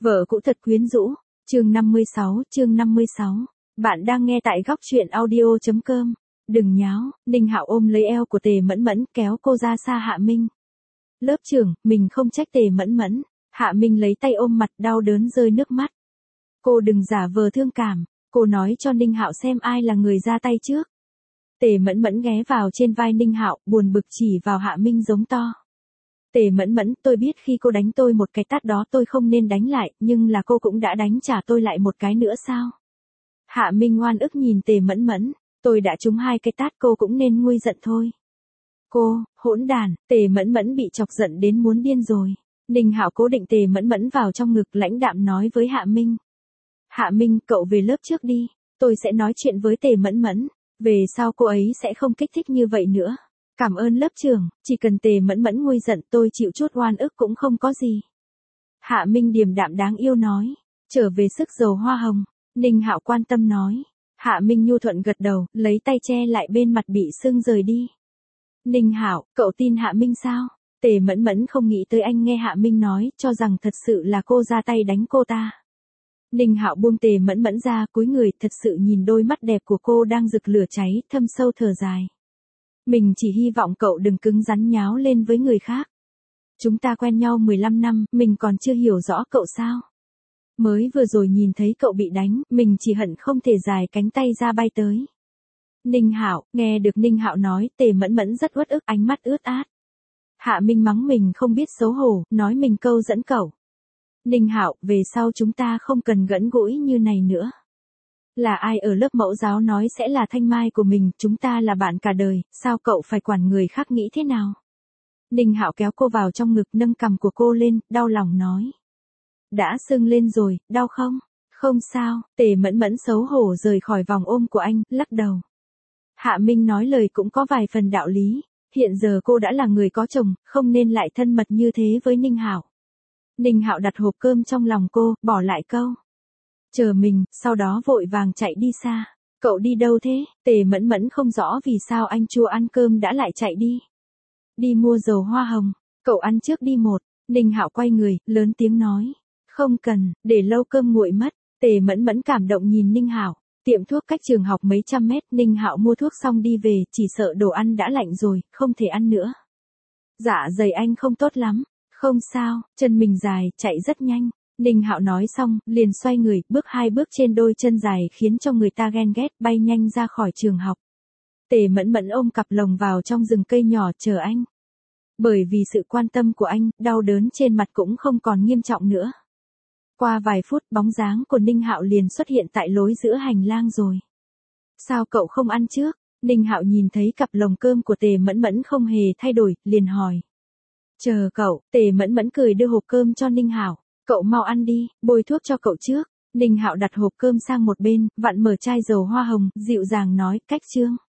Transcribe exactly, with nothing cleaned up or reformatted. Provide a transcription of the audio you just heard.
Vợ cũ thật quyến rũ. Chương năm mươi sáu, chương năm mươi sáu. Bạn đang nghe tại góc truyện audio chấm com. Đừng nháo, Ninh Hạo ôm lấy eo của Tề Mẫn Mẫn, kéo cô ra xa Hạ Minh. Lớp trưởng, mình không trách Tề Mẫn Mẫn. Hạ Minh lấy tay ôm mặt, đau đớn rơi nước mắt. Cô đừng giả vờ thương cảm, cô nói cho Ninh Hạo xem ai là người ra tay trước. Tề Mẫn Mẫn ghé vào trên vai Ninh Hạo, buồn bực chỉ vào Hạ Minh giống to. Tề Mẫn Mẫn, tôi biết khi cô đánh tôi một cái tát đó tôi không nên đánh lại, nhưng là cô cũng đã đánh trả tôi lại một cái nữa sao? Hạ Minh oan ức nhìn Tề Mẫn Mẫn, tôi đã trúng hai cái tát cô cũng nên nguôi giận thôi. Cô, hỗn đàn, Tề Mẫn Mẫn bị chọc giận đến muốn điên rồi. Ninh Hạo cố định Tề Mẫn Mẫn vào trong ngực, lãnh đạm nói với Hạ Minh. Hạ Minh, cậu về lớp trước đi, tôi sẽ nói chuyện với Tề Mẫn Mẫn, về sau cô ấy sẽ không kích thích như vậy nữa. Cảm ơn lớp trưởng, chỉ cần Tề Mẫn Mẫn nguôi giận tôi chịu chút oan ức cũng không có gì. Hạ Minh điềm đạm đáng yêu nói, trở về sức dầu hoa hồng. Ninh Hạo quan tâm nói. Hạ Minh nhu thuận gật đầu, lấy tay che lại bên mặt bị sưng rời đi. Ninh Hạo, cậu tin Hạ Minh sao? Tề Mẫn Mẫn không nghĩ tới anh nghe Hạ Minh nói, cho rằng thật sự là cô ra tay đánh cô ta. Ninh Hạo buông Tề Mẫn Mẫn ra, cúi người, thật sự nhìn đôi mắt đẹp của cô đang rực lửa cháy, thâm sâu thở dài. Mình chỉ hy vọng cậu đừng cứng rắn nháo lên với người khác. Chúng ta quen nhau mười lăm năm, mình còn chưa hiểu rõ cậu sao? Mới vừa rồi nhìn thấy cậu bị đánh, mình chỉ hận không thể dài cánh tay ra bay tới. Ninh Hạo, nghe được Ninh Hạo nói, Tề Mẫn Mẫn rất uất ức, ánh mắt ướt át. Hạ Minh mắng mình không biết xấu hổ, nói mình câu dẫn cậu. Ninh Hạo, về sau chúng ta không cần gẫn gũi như này nữa. Là ai ở lớp mẫu giáo nói sẽ là thanh mai của mình, chúng ta là bạn cả đời, sao cậu phải quản người khác nghĩ thế nào? Ninh Hạo kéo cô vào trong ngực, nâng cằm của cô lên, đau lòng nói. Đã sưng lên rồi, đau không? Không sao. Tề Mẫn Mẫn xấu hổ rời khỏi vòng ôm của anh, lắc đầu. Hạ Minh nói lời cũng có vài phần đạo lý, hiện giờ cô đã là người có chồng, không nên lại thân mật như thế với Ninh Hạo. Ninh Hạo đặt hộp cơm trong lòng cô, bỏ lại câu. Chờ mình, sau đó vội vàng chạy đi xa. Cậu đi đâu thế? Tề Mẫn Mẫn không rõ vì sao anh chua ăn cơm đã lại chạy đi. Đi mua dầu hoa hồng, cậu ăn trước đi một. Ninh Hạo quay người, lớn tiếng nói. Không cần, để lâu cơm nguội mất. Tề Mẫn Mẫn cảm động nhìn Ninh Hạo. Tiệm thuốc cách trường học mấy trăm mét, Ninh Hạo mua thuốc xong đi về, chỉ sợ đồ ăn đã lạnh rồi, không thể ăn nữa. Dạ dày anh không tốt lắm. Không sao, chân mình dài, chạy rất nhanh. Ninh Hạo nói xong, liền xoay người, bước hai bước trên đôi chân dài khiến cho người ta ghen ghét, bay nhanh ra khỏi trường học. Tề Mẫn Mẫn ôm cặp lồng vào trong rừng cây nhỏ chờ anh. Bởi vì sự quan tâm của anh, đau đớn trên mặt cũng không còn nghiêm trọng nữa. Qua vài phút, bóng dáng của Ninh Hạo liền xuất hiện tại lối giữa hành lang rồi. Sao cậu không ăn trước? Ninh Hạo nhìn thấy cặp lồng cơm của Tề Mẫn Mẫn không hề thay đổi, liền hỏi. Chờ cậu. Tề Mẫn Mẫn cười đưa hộp cơm cho Ninh Hạo. Cậu mau ăn đi, bôi thuốc cho cậu trước. Ninh Hạo đặt hộp cơm sang một bên, vặn mở chai dầu hoa hồng, dịu dàng nói, cách chương.